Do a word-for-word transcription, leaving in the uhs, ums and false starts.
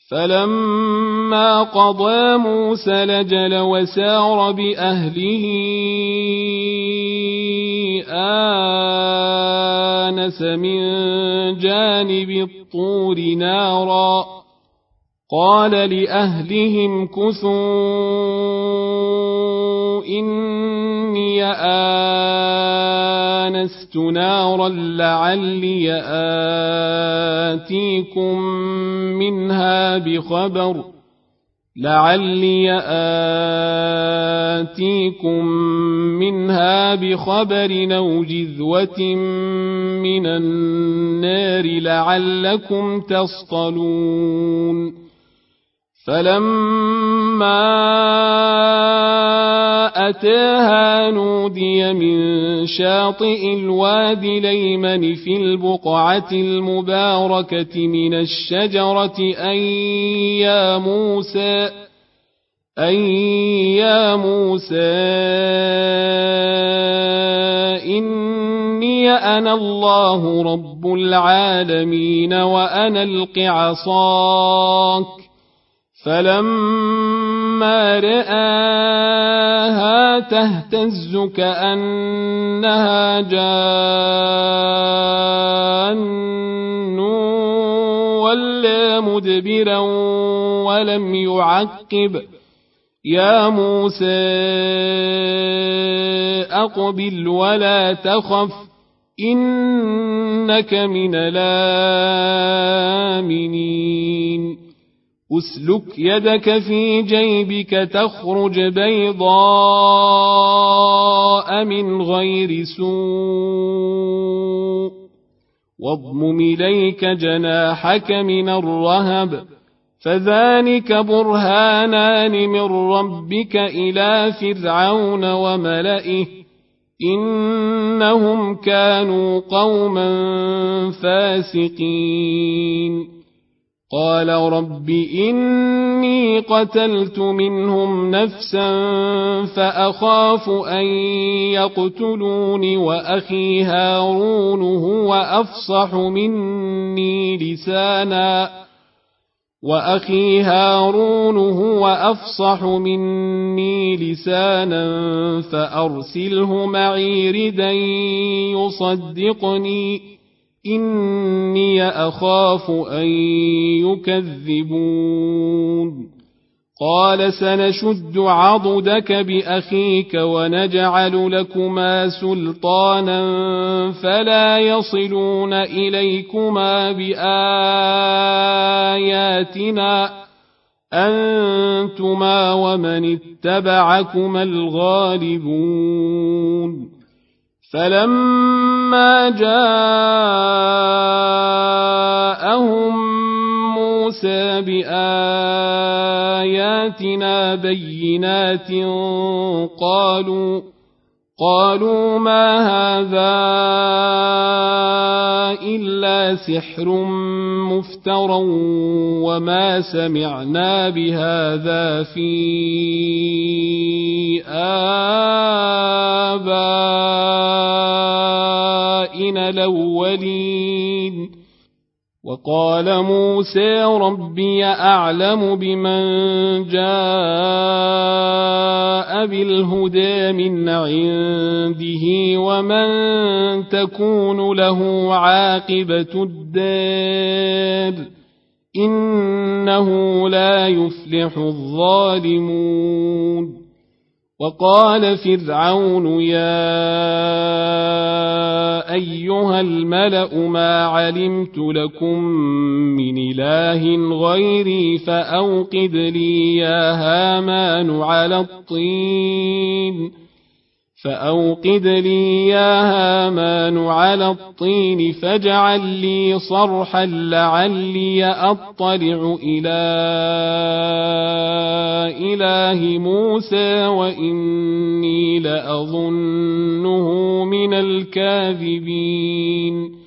فلما قضى موسى الأجل وسار بأهله آنس من جانب الطور نارا قال لأهلهم كثوا إني آنست نارا لعلي آتيكم منها بخبر لعلي آتيكم منها بخبر أو جذوة من النار لعلكم تصطلون فلما أتاها نودي من شاطئ الوادي الأيمن في البقعة المباركة من الشجرة أن يا موسى أن يا موسى إني أنا الله رب العالمين وأن ألق عصاك فلما رآها تهتز كأنها جان ولا مدبرا ولم يعقب يا موسى أقبل ولا تخف إنك من الآمنين أسلك يدك في جيبك تخرج بيضاء من غير سوء واضمم إليك جناحك من الرهب فذلك برهانان من ربك إلى فرعون وملئه إنهم كانوا قوما فاسقين قال رب إني قتلت منهم نفسا فأخاف أن يقتلون وأخي هارون هو أفصح مني لسانا وأخي هارون هو أفصح مني لسانا فأرسله معي ردا يصدقني إني أخاف أن يكذبون قال سنشد عضدك بأخيك ونجعل لكما سلطانا فلا يصلون إليكما بآياتنا أنتما ومن اتبعكما الغالبون فلما جاءهم موسى بآياتنا بينات قالوا قالوا ما هذا إلا سحر مفترى وما سمعنا بهذا في آبائنا الأولين وقال موسى ربي أعلم بمن جاء بالهدى من عنده ومن تكون له عاقبة الدار إنه لا يفلح الظالمون وقال فرعون يا أيها الملأ ما علمت لكم من إله غيري فأوقد لي يا هامان على الطين فأوقد لي يا هامان على الطين فاجعل لي صرحا لعلي أطلع إلى إله موسى وإني لأظنه من الكاذبين